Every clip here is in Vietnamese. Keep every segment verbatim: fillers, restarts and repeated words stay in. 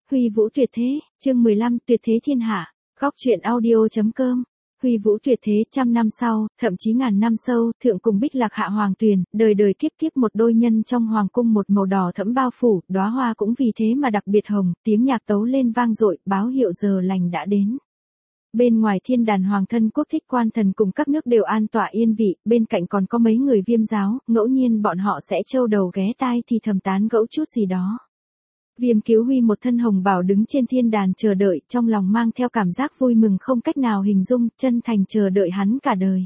Huy Vũ tuyệt thế, chương mười lăm, tuyệt thế thiên hạ, góc truyện audio.com. Huy Vũ tuyệt thế, trăm năm sau, thậm chí ngàn năm sau, thượng cùng Bích Lạc hạ hoàng tuyền, đời đời kiếp kiếp một đôi nhân trong hoàng cung một màu đỏ thẫm bao phủ, đóa hoa cũng vì thế mà đặc biệt hồng, tiếng nhạc tấu lên vang dội, báo hiệu giờ lành đã đến. Bên ngoài thiên đàn hoàng thân quốc thích quan thần cùng các nước đều an tọa yên vị, bên cạnh còn có mấy người Viêm giáo, ngẫu nhiên bọn họ sẽ trâu đầu ghé tai thì thầm tán gẫu chút gì đó. Viêm Cứu Huy một thân hồng bào đứng trên thiên đàn chờ đợi, trong lòng mang theo cảm giác vui mừng không cách nào hình dung, chân thành chờ đợi hắn cả đời.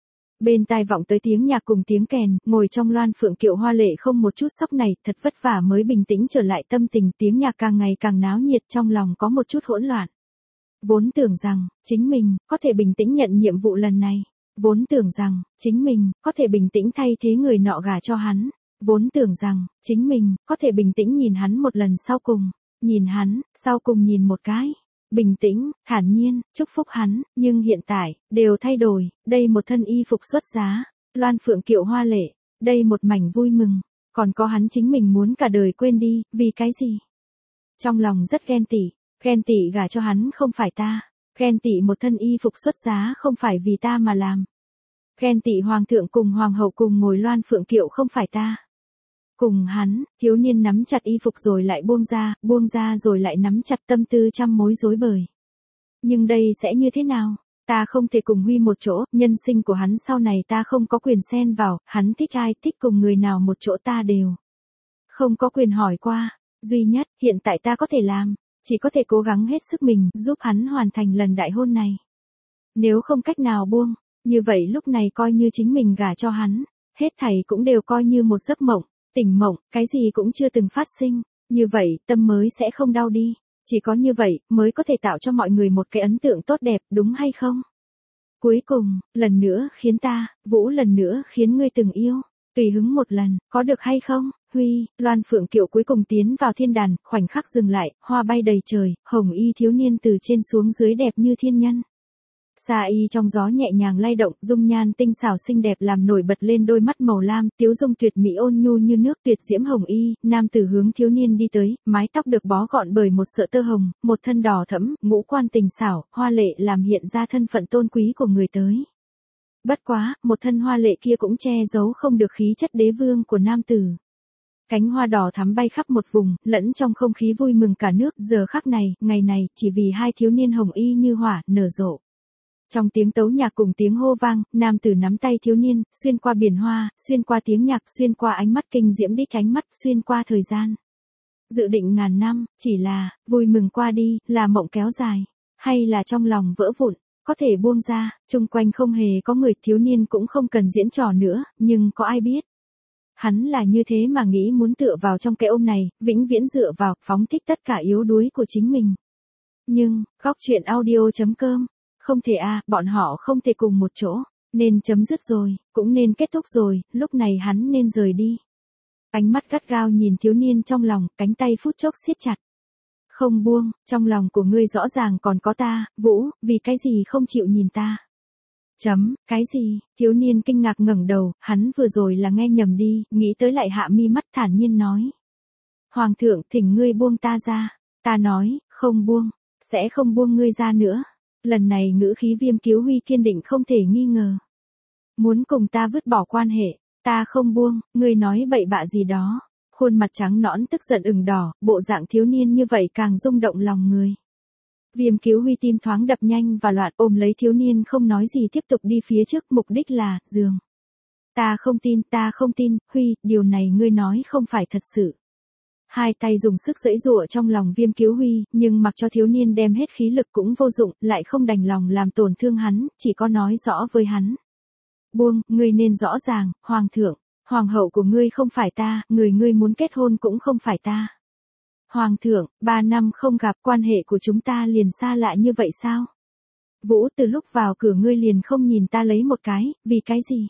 Bên tai vọng tới tiếng nhạc cùng tiếng kèn, ngồi trong loan phượng kiệu hoa lệ không một chút sốc này, thật vất vả mới bình tĩnh trở lại tâm tình, tiếng nhạc càng ngày càng náo nhiệt, trong lòng có một chút hỗn loạn. Vốn tưởng rằng, chính mình, có thể bình tĩnh nhận nhiệm vụ lần này. Vốn tưởng rằng, chính mình, có thể bình tĩnh thay thế người nọ gả cho hắn. Vốn tưởng rằng, chính mình, có thể bình tĩnh nhìn hắn một lần sau cùng. Nhìn hắn, sau cùng nhìn một cái. Bình tĩnh, thản nhiên, chúc phúc hắn, nhưng hiện tại, đều thay đổi. Đây một thân y phục xuất giá, loan phượng kiệu hoa lệ. Đây một mảnh vui mừng. Còn có hắn chính mình muốn cả đời quên đi, vì cái gì? Trong lòng rất ghen tị. Ghen tị gả cho hắn không phải ta. Ghen tị một thân y phục xuất giá không phải vì ta mà làm. Ghen tị hoàng thượng cùng hoàng hậu cùng ngồi loan phượng kiệu không phải ta. Cùng hắn, thiếu niên nắm chặt y phục rồi lại buông ra, buông ra rồi lại nắm chặt, tâm tư trăm mối rối bời. Nhưng đây sẽ như thế nào? Ta không thể cùng Huy một chỗ, nhân sinh của hắn sau này ta không có quyền xen vào, hắn thích ai, thích cùng người nào một chỗ ta đều không có quyền hỏi qua. Duy nhất, hiện tại ta có thể làm, chỉ có thể cố gắng hết sức mình, giúp hắn hoàn thành lần đại hôn này. Nếu không cách nào buông, như vậy lúc này coi như chính mình gả cho hắn, hết thảy cũng đều coi như một giấc mộng, tỉnh mộng, cái gì cũng chưa từng phát sinh, như vậy tâm mới sẽ không đau đi, chỉ có như vậy mới có thể tạo cho mọi người một cái ấn tượng tốt đẹp, đúng hay không? Cuối cùng, lần nữa khiến ta, Vũ lần nữa khiến ngươi từng yêu, tùy hứng một lần, có được hay không? Huy, loan phượng kiệu cuối cùng tiến vào thiên đàn, khoảnh khắc dừng lại, hoa bay đầy trời, hồng y thiếu niên từ trên xuống dưới đẹp như thiên nhân. Sa y trong gió nhẹ nhàng lay động, dung nhan tinh xảo xinh đẹp làm nổi bật lên đôi mắt màu lam, tiếu dung tuyệt mỹ ôn nhu như nước, tuyệt diễm hồng y, nam tử hướng thiếu niên đi tới, mái tóc được bó gọn bởi một sợi tơ hồng, một thân đỏ thẫm, ngũ quan tình xảo, hoa lệ làm hiện ra thân phận tôn quý của người tới. Bất quá, một thân hoa lệ kia cũng che giấu không được khí chất đế vương của nam tử. Cánh hoa đỏ thắm bay khắp một vùng, lẫn trong không khí vui mừng cả nước, giờ khắc này, ngày này, chỉ vì hai thiếu niên hồng y như hỏa, nở rộ. Trong tiếng tấu nhạc cùng tiếng hô vang, nam tử nắm tay thiếu niên, xuyên qua biển hoa, xuyên qua tiếng nhạc, xuyên qua ánh mắt kinh diễm đích ánh mắt, xuyên qua thời gian. Dự định ngàn năm, chỉ là, vui mừng qua đi, là mộng kéo dài, hay là trong lòng vỡ vụn, có thể buông ra, chung quanh không hề có người, thiếu niên cũng không cần diễn trò nữa, nhưng có ai biết. Hắn là như thế mà nghĩ muốn tựa vào trong cái ôm này, vĩnh viễn dựa vào, phóng thích tất cả yếu đuối của chính mình. Nhưng, góc truyện audio.com, không thể à, bọn họ không thể cùng một chỗ, nên chấm dứt rồi, cũng nên kết thúc rồi, lúc này hắn nên rời đi. Ánh mắt gắt gao nhìn thiếu niên trong lòng, cánh tay phút chốc siết chặt. Không buông, trong lòng của ngươi rõ ràng còn có ta, Vũ, vì cái gì không chịu nhìn ta? Chấm, cái gì? Thiếu niên kinh ngạc ngẩng đầu, hắn vừa rồi là nghe nhầm đi, nghĩ tới lại hạ mi mắt thản nhiên nói. Hoàng thượng thỉnh ngươi buông ta ra, ta nói, không buông, sẽ không buông ngươi ra nữa. Lần này ngữ khí Viêm Cứu Huy kiên định không thể nghi ngờ. Muốn cùng ta vứt bỏ quan hệ, ta không buông, ngươi nói bậy bạ gì đó. Khuôn mặt trắng nõn tức giận ửng đỏ, bộ dạng thiếu niên như vậy càng rung động lòng người. Viêm Cứu Huy tim thoáng đập nhanh và loạn, ôm lấy thiếu niên không nói gì tiếp tục đi phía trước, mục đích là, giường. Ta không tin, ta không tin, Huy, điều này ngươi nói không phải thật sự. Hai tay dùng sức giãy giụa trong lòng Viêm Cứu Huy, nhưng mặc cho thiếu niên đem hết khí lực cũng vô dụng, lại không đành lòng làm tổn thương hắn, chỉ có nói rõ với hắn. Buông, ngươi nên rõ ràng, hoàng thượng, hoàng hậu của ngươi không phải ta, người ngươi muốn kết hôn cũng không phải ta. Hoàng thượng, ba năm không gặp, quan hệ của chúng ta liền xa lạ như vậy sao? Vũ, từ lúc vào cửa ngươi liền không nhìn ta lấy một cái, vì cái gì?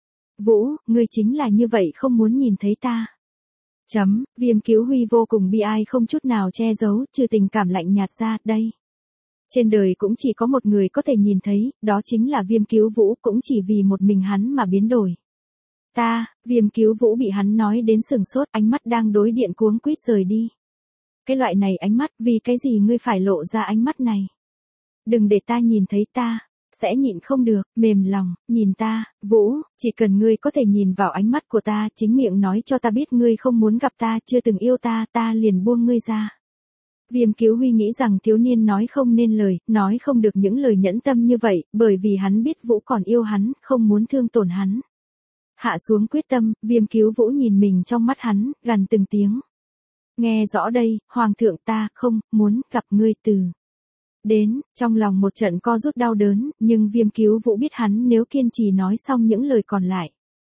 Vũ, ngươi chính là như vậy không muốn nhìn thấy ta. Chấm, Viêm Cứu Huy vô cùng bi ai không chút nào che giấu, trừ tình cảm lạnh nhạt ra, đây. Trên đời cũng chỉ có một người có thể nhìn thấy, đó chính là Viêm Cứu Vũ, cũng chỉ vì một mình hắn mà biến đổi. Ta, Viêm Cứu Vũ bị hắn nói đến sừng sốt, ánh mắt đang đối điện cuống quýt rời đi. Cái loại này ánh mắt, vì cái gì ngươi phải lộ ra ánh mắt này? Đừng để ta nhìn thấy ta, sẽ nhịn không được, mềm lòng, nhìn ta, Vũ, chỉ cần ngươi có thể nhìn vào ánh mắt của ta, chính miệng nói cho ta biết ngươi không muốn gặp ta, chưa từng yêu ta, ta liền buông ngươi ra. Viêm Cứu Huy nghĩ rằng thiếu niên nói không nên lời, nói không được những lời nhẫn tâm như vậy, bởi vì hắn biết Vũ còn yêu hắn, không muốn thương tổn hắn. Hạ xuống quyết tâm, Viêm Cứu Vũ nhìn mình trong mắt hắn, gằn từng tiếng. Nghe rõ đây, Hoàng thượng ta không muốn gặp ngươi từ. Đến, trong lòng một trận co rút đau đớn, nhưng Viêm Cứu Vũ biết hắn nếu kiên trì nói xong những lời còn lại.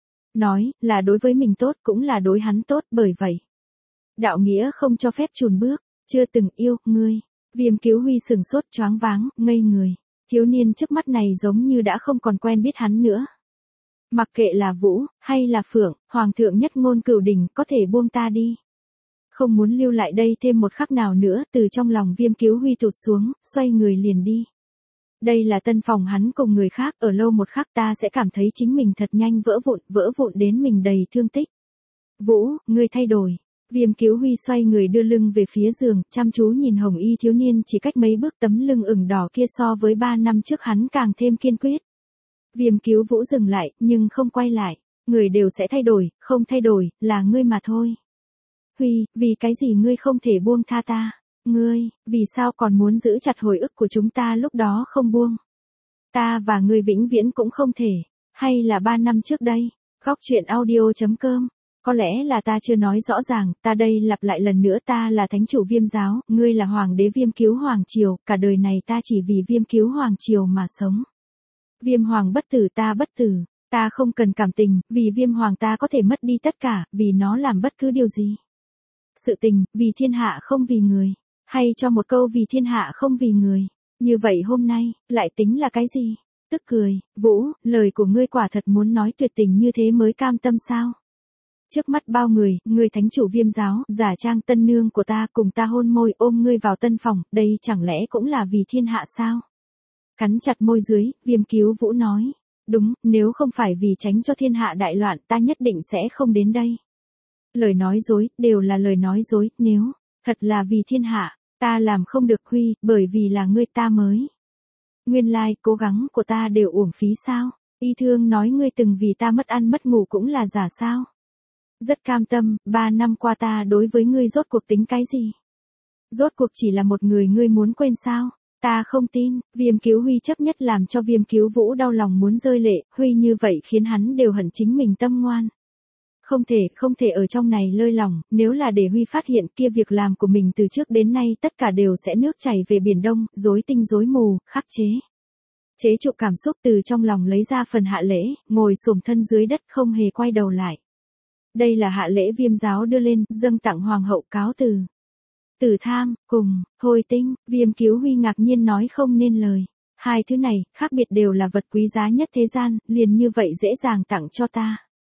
Nói, là đối với mình tốt cũng là đối hắn tốt, bởi vậy. Đạo nghĩa không cho phép chùn bước, chưa từng yêu, ngươi. Viêm Cứu Huy sừng sốt choáng váng, ngây người. Thiếu niên trước mắt này giống như đã không còn quen biết hắn nữa. Mặc kệ là Vũ, hay là Phượng, Hoàng thượng nhất ngôn cửu đình, có thể buông ta đi. Không muốn lưu lại đây thêm một khắc nào nữa, từ trong lòng Viêm Cứu Huy tụt xuống, xoay người liền đi. Đây là tân phòng hắn cùng người khác, ở lâu một khắc ta sẽ cảm thấy chính mình thật nhanh vỡ vụn, vỡ vụn đến mình đầy thương tích. Vũ, ngươi thay đổi. Viêm Cứu Huy xoay người đưa lưng về phía giường, chăm chú nhìn hồng y thiếu niên chỉ cách mấy bước, tấm lưng ửng đỏ kia so với ba năm trước hắn càng thêm kiên quyết. Viêm Cứu Vũ dừng lại, nhưng không quay lại. Người đều sẽ thay đổi, không thay đổi, là ngươi mà thôi. Huy, vì cái gì ngươi không thể buông tha ta? Ngươi, vì sao còn muốn giữ chặt hồi ức của chúng ta lúc đó không buông? Ta và ngươi vĩnh viễn cũng không thể. Hay là ba năm trước đây? Góc truyện audio chấm com. Có lẽ là ta chưa nói rõ ràng, ta đây lặp lại lần nữa, ta là thánh chủ Viêm giáo, ngươi là hoàng đế Viêm Cứu Hoàng triều, cả đời này ta chỉ vì Viêm Cứu Hoàng triều mà sống. Viêm Hoàng bất tử ta bất tử, ta không cần cảm tình, vì Viêm Hoàng ta có thể mất đi tất cả, vì nó làm bất cứ điều gì. Sự tình, vì thiên hạ không vì người, hay cho một câu vì thiên hạ không vì người. Như vậy hôm nay, lại tính là cái gì? Tức cười, Vũ, lời của ngươi quả thật muốn nói tuyệt tình như thế mới cam tâm sao? Trước mắt bao người, ngươi thánh chủ Viêm giáo, giả trang tân nương của ta, cùng ta hôn môi ôm ngươi vào tân phòng, đây chẳng lẽ cũng là vì thiên hạ sao? Cắn chặt môi dưới, Viêm Cứu Vũ nói. Đúng, nếu không phải vì tránh cho thiên hạ đại loạn, ta nhất định sẽ không đến đây. Lời nói dối, đều là lời nói dối, nếu, thật là vì thiên hạ, ta làm không được Huy, bởi vì là ngươi ta mới. Nguyên lai, cố gắng của ta đều uổng phí sao? Y thương nói ngươi từng vì ta mất ăn mất ngủ cũng là giả sao? Rất cam tâm, ba năm qua ta đối với ngươi rốt cuộc tính cái gì? Rốt cuộc chỉ là một người ngươi muốn quên sao? Ta không tin, Viêm Cứu Huy chấp nhất làm cho Viêm Cứu Vũ đau lòng muốn rơi lệ, Huy như vậy khiến hắn đều hận chính mình tâm ngoan. Không thể, không thể ở trong này lơi lòng, nếu là để Huy phát hiện kia việc làm của mình từ trước đến nay tất cả đều sẽ nước chảy về biển đông, rối tinh rối mù, khắc chế. Chế trụ cảm xúc từ trong lòng lấy ra phần hạ lễ, ngồi xổm thân dưới đất không hề quay đầu lại. Đây là hạ lễ Viêm giáo đưa lên, dâng tặng hoàng hậu cáo từ. Tử tham, cùng, thôi tinh, Viêm Cứu Huy ngạc nhiên nói không nên lời. Hai thứ này, khác biệt đều là vật quý giá nhất thế gian, liền như vậy dễ dàng tặng cho ta.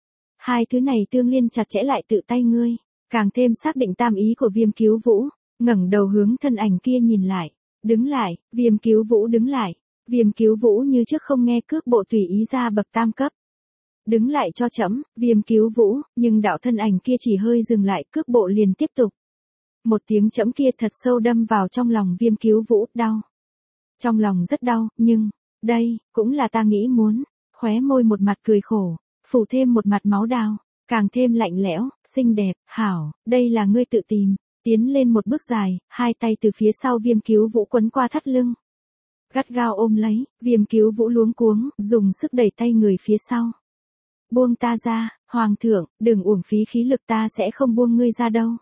Hai thứ này tương liên chặt chẽ lại tự tay ngươi, càng thêm xác định tam ý của Viêm Cứu Vũ, ngẩng đầu hướng thân ảnh kia nhìn lại. Đứng lại, Viêm Cứu Vũ đứng lại. Viêm Cứu Vũ như trước không nghe cước bộ tùy ý ra bậc tam cấp. Đứng lại cho trẫm, Viêm Cứu Vũ, nhưng đạo thân ảnh kia chỉ hơi dừng lại, cước bộ liền tiếp tục. Một tiếng trẫm kia thật sâu đâm vào trong lòng Viêm Cứu Vũ, đau. Trong lòng rất đau, nhưng, đây, cũng là ta nghĩ muốn, khóe môi một mặt cười khổ, phủ thêm một mặt máu đào, càng thêm lạnh lẽo, xinh đẹp, hảo, đây là ngươi tự tìm, tiến lên một bước dài, hai tay từ phía sau Viêm Cứu Vũ quấn qua thắt lưng. Gắt gao ôm lấy, Viêm Cứu Vũ luống cuống, dùng sức đẩy tay người phía sau. Buông ta ra, Hoàng thượng, đừng uổng phí khí lực, ta sẽ không buông ngươi ra đâu.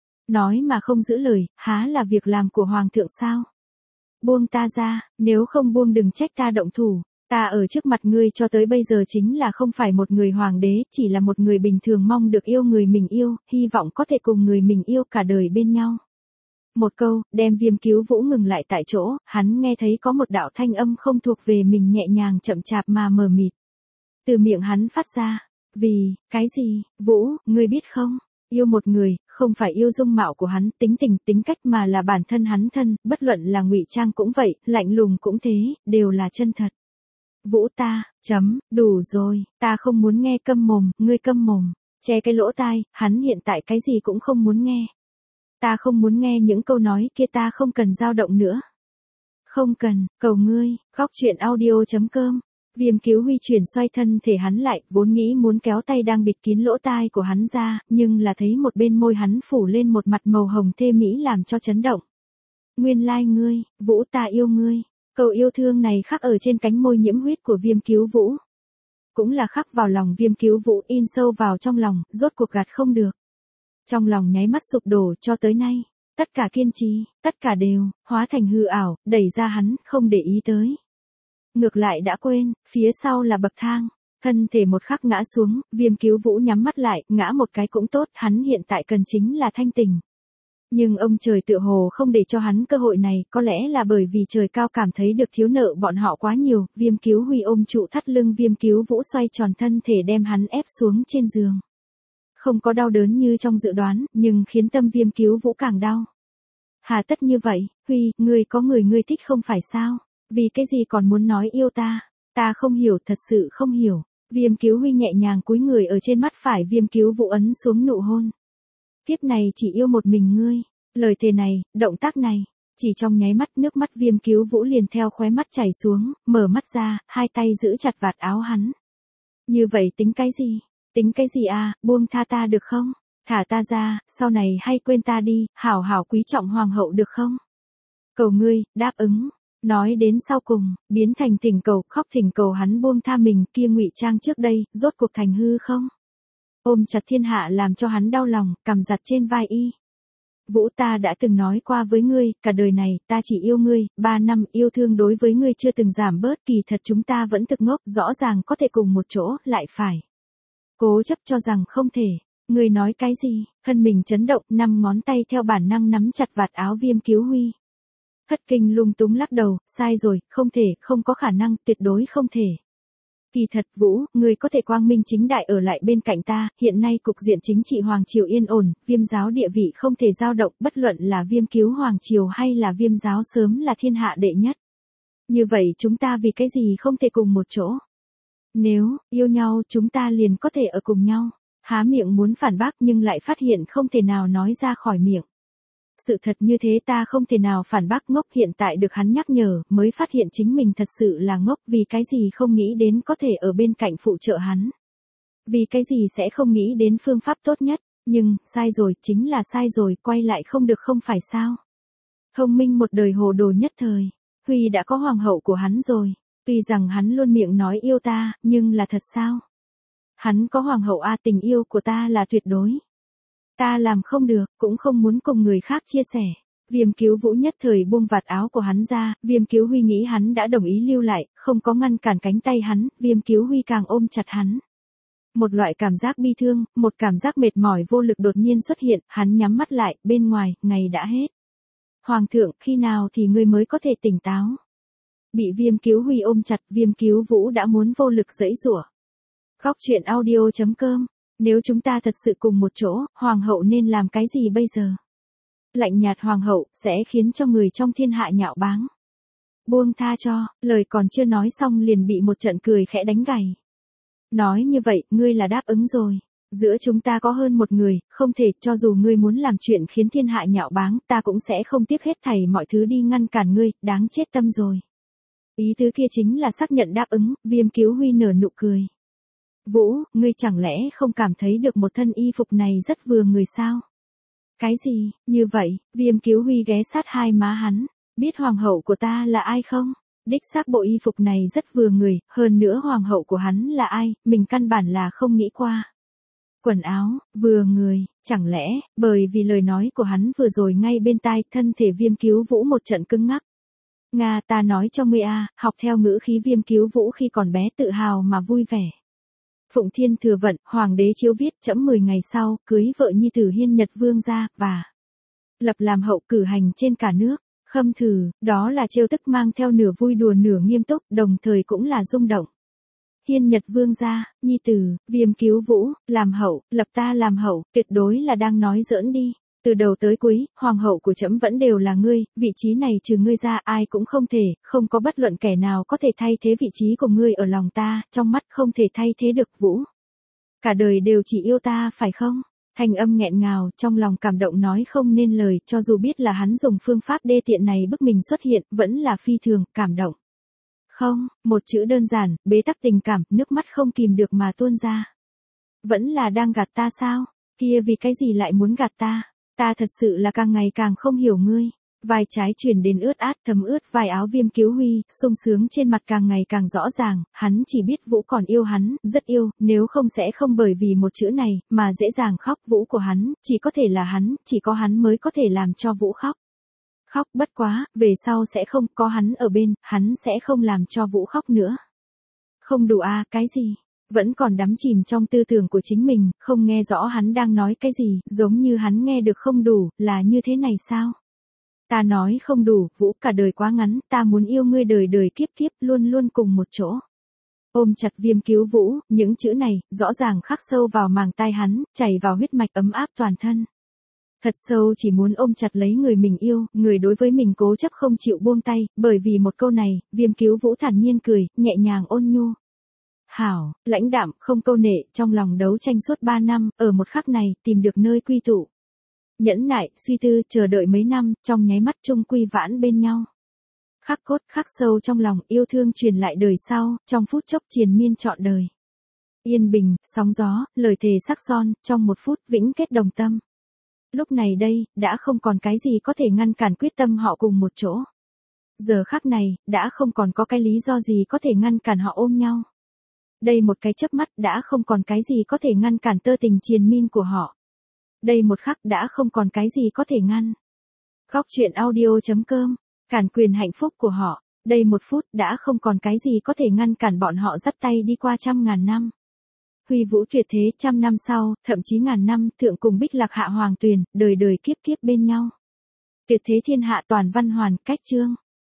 Nói mà không giữ lời, há là việc làm của Hoàng thượng sao? Buông ta ra, nếu không buông đừng trách ta động thủ. Ta ở trước mặt ngươi cho tới bây giờ chính là không phải một người hoàng đế, chỉ là một người bình thường mong được yêu người mình yêu, hy vọng có thể cùng người mình yêu cả đời bên nhau. Một câu, đem Viêm Cứu Vũ ngừng lại tại chỗ, hắn nghe thấy có một đạo thanh âm không thuộc về mình nhẹ nhàng chậm chạp mà mờ mịt. Từ miệng hắn phát ra, vì, cái gì, Vũ, ngươi biết không? Yêu một người, không phải yêu dung mạo của hắn, tính tình, tính cách mà là bản thân hắn thân, bất luận là ngụy trang cũng vậy, lạnh lùng cũng thế, đều là chân thật. Vũ ta, chấm, đủ rồi, ta không muốn nghe, câm mồm, ngươi câm mồm, che cái lỗ tai, hắn hiện tại cái gì cũng không muốn nghe. Ta không muốn nghe những câu nói kia, ta không cần dao động nữa. Không cần, cầu ngươi, góc chuyện audio.com. Viêm Cứu Huy chuyển xoay thân thể hắn lại, vốn nghĩ muốn kéo tay đang bịt kín lỗ tai của hắn ra, nhưng là thấy một bên môi hắn phủ lên một mặt màu hồng thê mỹ làm cho chấn động. Nguyên lai like ngươi, Vũ, ta yêu ngươi. Câu yêu thương này khắc ở trên cánh môi nhiễm huyết của Viêm Cứu Vũ. Cũng là khắc vào lòng Viêm Cứu Vũ, in sâu vào trong lòng, rốt cuộc gạt không được. Trong lòng nháy mắt sụp đổ, cho tới nay, tất cả kiên trì, tất cả đều, hóa thành hư ảo, đẩy ra hắn, không để ý tới. Ngược lại đã quên, phía sau là bậc thang, thân thể một khắc ngã xuống, Viêm Cứu Vũ nhắm mắt lại, ngã một cái cũng tốt, hắn hiện tại cần chính là thanh tình. Nhưng ông trời tựa hồ không để cho hắn cơ hội này, có lẽ là bởi vì trời cao cảm thấy được thiếu nợ bọn họ quá nhiều, Viêm Cứu Huy ôm trụ thắt lưng Viêm Cứu Vũ xoay tròn thân thể đem hắn ép xuống trên giường. Không có đau đớn như trong dự đoán, nhưng khiến tâm Viêm Cứu Vũ càng đau. Hà tất như vậy, Huy, ngươi có người ngươi thích không phải sao? Vì cái gì còn muốn nói yêu ta? Ta không hiểu, thật sự không hiểu. Viêm Cứu Huy nhẹ nhàng cúi người ở trên mắt phải Viêm Cứu Vũ ấn xuống nụ hôn. Kiếp này chỉ yêu một mình ngươi. Lời thề này, động tác này, chỉ trong nháy mắt nước mắt Viêm Cứu Vũ liền theo khóe mắt chảy xuống, mở mắt ra, hai tay giữ chặt vạt áo hắn. Như vậy tính cái gì? Tính cái gì à, buông tha ta được không? Thả ta ra, sau này hay quên ta đi, hảo hảo quý trọng hoàng hậu được không? Cầu ngươi, đáp ứng. Nói đến sau cùng, biến thành thỉnh cầu, khóc thỉnh cầu hắn buông tha mình, kia ngụy trang trước đây, rốt cuộc thành hư không? Ôm chặt thiên hạ làm cho hắn đau lòng, cằm giặt trên vai y. Vũ, ta đã từng nói qua với ngươi, cả đời này, ta chỉ yêu ngươi, ba năm yêu thương đối với ngươi chưa từng giảm bớt, kỳ thật chúng ta vẫn thực ngốc, rõ ràng có thể cùng một chỗ, lại phải. Cố chấp cho rằng không thể. Ngươi nói cái gì? Thân mình chấn động, năm ngón tay theo bản năng nắm chặt vạt áo Viêm Cứu Huy. Thất kinh lung túng lắc đầu, sai rồi, không thể, không có khả năng, tuyệt đối không thể. Kỳ thật Vũ, ngươi có thể quang minh chính đại ở lại bên cạnh ta, hiện nay cục diện chính trị Hoàng Triều yên ổn, Viêm giáo địa vị không thể dao động, bất luận là Viêm Cứu Hoàng Triều hay là Viêm giáo sớm là thiên hạ đệ nhất. Như vậy chúng ta vì cái gì không thể cùng một chỗ? Nếu, yêu nhau chúng ta liền có thể ở cùng nhau. Há miệng muốn phản bác nhưng lại phát hiện không thể nào nói ra khỏi miệng. Sự thật như thế ta không thể nào phản bác, ngốc hiện tại được hắn nhắc nhở, mới phát hiện chính mình thật sự là ngốc, vì cái gì không nghĩ đến có thể ở bên cạnh phụ trợ hắn. Vì cái gì sẽ không nghĩ đến phương pháp tốt nhất, nhưng, sai rồi, chính là sai rồi, quay lại không được không phải sao. Thông minh một đời hồ đồ nhất thời, Huy đã có hoàng hậu của hắn rồi, tuy rằng hắn luôn miệng nói yêu ta, nhưng là thật sao? Hắn có hoàng hậu a, tình yêu của ta là tuyệt đối. Ta làm không được, cũng không muốn cùng người khác chia sẻ. Viêm Cứu Vũ nhất thời buông vạt áo của hắn ra, Viêm Cứu Huy nghĩ hắn đã đồng ý lưu lại, không có ngăn cản cánh tay hắn, Viêm Cứu Huy càng ôm chặt hắn. Một loại cảm giác bi thương, một cảm giác mệt mỏi vô lực đột nhiên xuất hiện, hắn nhắm mắt lại, bên ngoài, ngày đã hết. Hoàng thượng, khi nào thì ngươi mới có thể tỉnh táo? Bị Viêm Cứu Huy ôm chặt, Viêm Cứu Vũ đã muốn vô lực giãy giụa. Góc chuyện audio.com. Nếu chúng ta thật sự cùng một chỗ, hoàng hậu nên làm cái gì bây giờ? Lạnh nhạt hoàng hậu, sẽ khiến cho người trong thiên hạ nhạo báng. Buông tha cho, lời còn chưa nói xong liền bị một trận cười khẽ đánh gãy. Nói như vậy, ngươi là đáp ứng rồi. Giữa chúng ta có hơn một người, không thể, cho dù ngươi muốn làm chuyện khiến thiên hạ nhạo báng, ta cũng sẽ không tiếc hết thảy mọi thứ đi ngăn cản ngươi, đáng chết tâm rồi. Ý tứ kia chính là xác nhận đáp ứng, Viêm Cứu Huy nở nụ cười. Vũ, ngươi chẳng lẽ không cảm thấy được một thân y phục này rất vừa người sao? Cái gì, như vậy, Viêm Cứu Huy ghé sát hai má hắn, biết hoàng hậu của ta là ai không? Đích xác bộ y phục này rất vừa người, hơn nữa hoàng hậu của hắn là ai, mình căn bản là không nghĩ qua. Quần áo, vừa người, chẳng lẽ, bởi vì lời nói của hắn vừa rồi ngay bên tai, thân thể Viêm Cứu Vũ một trận cứng ngắc. Nga, ta nói cho ngươi a, học theo ngữ khí Viêm Cứu Vũ khi còn bé tự hào mà vui vẻ. Phụng Thiên Thừa Vận, Hoàng đế chiếu viết trẫm mười ngày sau, cưới vợ nhi tử Hiên Nhật Vương ra, và lập làm hậu cử hành trên cả nước. Khâm thử, đó là trêu tức mang theo nửa vui đùa nửa nghiêm túc, đồng thời cũng là rung động. Hiên Nhật Vương gia, nhi tử, Viêm Cứu Vũ, làm hậu, lập ta làm hậu, tuyệt đối là đang nói giỡn đi. Từ đầu tới cuối, hoàng hậu của trẫm vẫn đều là ngươi, vị trí này trừ ngươi ra ai cũng không thể, không có bất luận kẻ nào có thể thay thế vị trí của ngươi ở lòng ta, trong mắt không thể thay thế được Vũ. Cả đời đều chỉ yêu ta phải không? Thanh âm nghẹn ngào, trong lòng cảm động nói không nên lời, cho dù biết là hắn dùng phương pháp đê tiện này bức mình xuất hiện, vẫn là phi thường, cảm động. Không, một chữ đơn giản, bế tắc tình cảm, nước mắt không kìm được mà tuôn ra. Vẫn là đang gạt ta sao? Kia vì cái gì lại muốn gạt ta? Ta thật sự là càng ngày càng không hiểu ngươi. Vai trái chuyển đến ướt át thấm ướt vai áo Viêm Cứu Huy, sung sướng trên mặt càng ngày càng rõ ràng, hắn chỉ biết Vũ còn yêu hắn, rất yêu, nếu không sẽ không bởi vì một chữ này, mà dễ dàng khóc. Vũ của hắn, chỉ có thể là hắn, chỉ có hắn mới có thể làm cho Vũ khóc. Khóc bất quá, về sau sẽ không có hắn ở bên, hắn sẽ không làm cho Vũ khóc nữa. Không đủ à, cái gì? Vẫn còn đắm chìm trong tư tưởng của chính mình, không nghe rõ hắn đang nói cái gì, giống như hắn nghe được không đủ, là như thế này sao? Ta nói không đủ, Vũ, cả đời quá ngắn, ta muốn yêu ngươi đời đời kiếp kiếp, luôn luôn cùng một chỗ. Ôm chặt Viêm Cứu Vũ, những chữ này, rõ ràng khắc sâu vào màng tai hắn, chảy vào huyết mạch ấm áp toàn thân. Thật sâu chỉ muốn ôm chặt lấy người mình yêu, người đối với mình cố chấp không chịu buông tay, bởi vì một câu này, Viêm Cứu Vũ thản nhiên cười, nhẹ nhàng ôn nhu. Hảo, lãnh đạm, không câu nệ, trong lòng đấu tranh suốt ba năm, ở một khắc này, tìm được nơi quy tụ. Nhẫn nại, suy tư, chờ đợi mấy năm, trong nháy mắt chung quy vãn bên nhau. Khắc cốt, khắc sâu trong lòng, yêu thương truyền lại đời sau, trong phút chốc triền miên trọn đời. Yên bình, sóng gió, lời thề sắc son, trong một phút vĩnh kết đồng tâm. Lúc này đây, đã không còn cái gì có thể ngăn cản quyết tâm họ cùng một chỗ. Giờ khắc này, đã không còn có cái lý do gì có thể ngăn cản họ ôm nhau. Đây một cái chớp mắt đã không còn cái gì có thể ngăn cản tơ tình triền miên của họ. Đây một khắc đã không còn cái gì có thể ngăn. Góc truyện audio chấm com, cản quyền hạnh phúc của họ. Đây một phút đã không còn cái gì có thể ngăn cản bọn họ dắt tay đi qua trăm ngàn năm. Huy Vũ tuyệt thế trăm năm sau, thậm chí ngàn năm, thượng cùng Bích Lạc hạ hoàng tuyền, đời đời kiếp kiếp bên nhau. Tuyệt thế thiên hạ toàn văn hoàn, cách chương.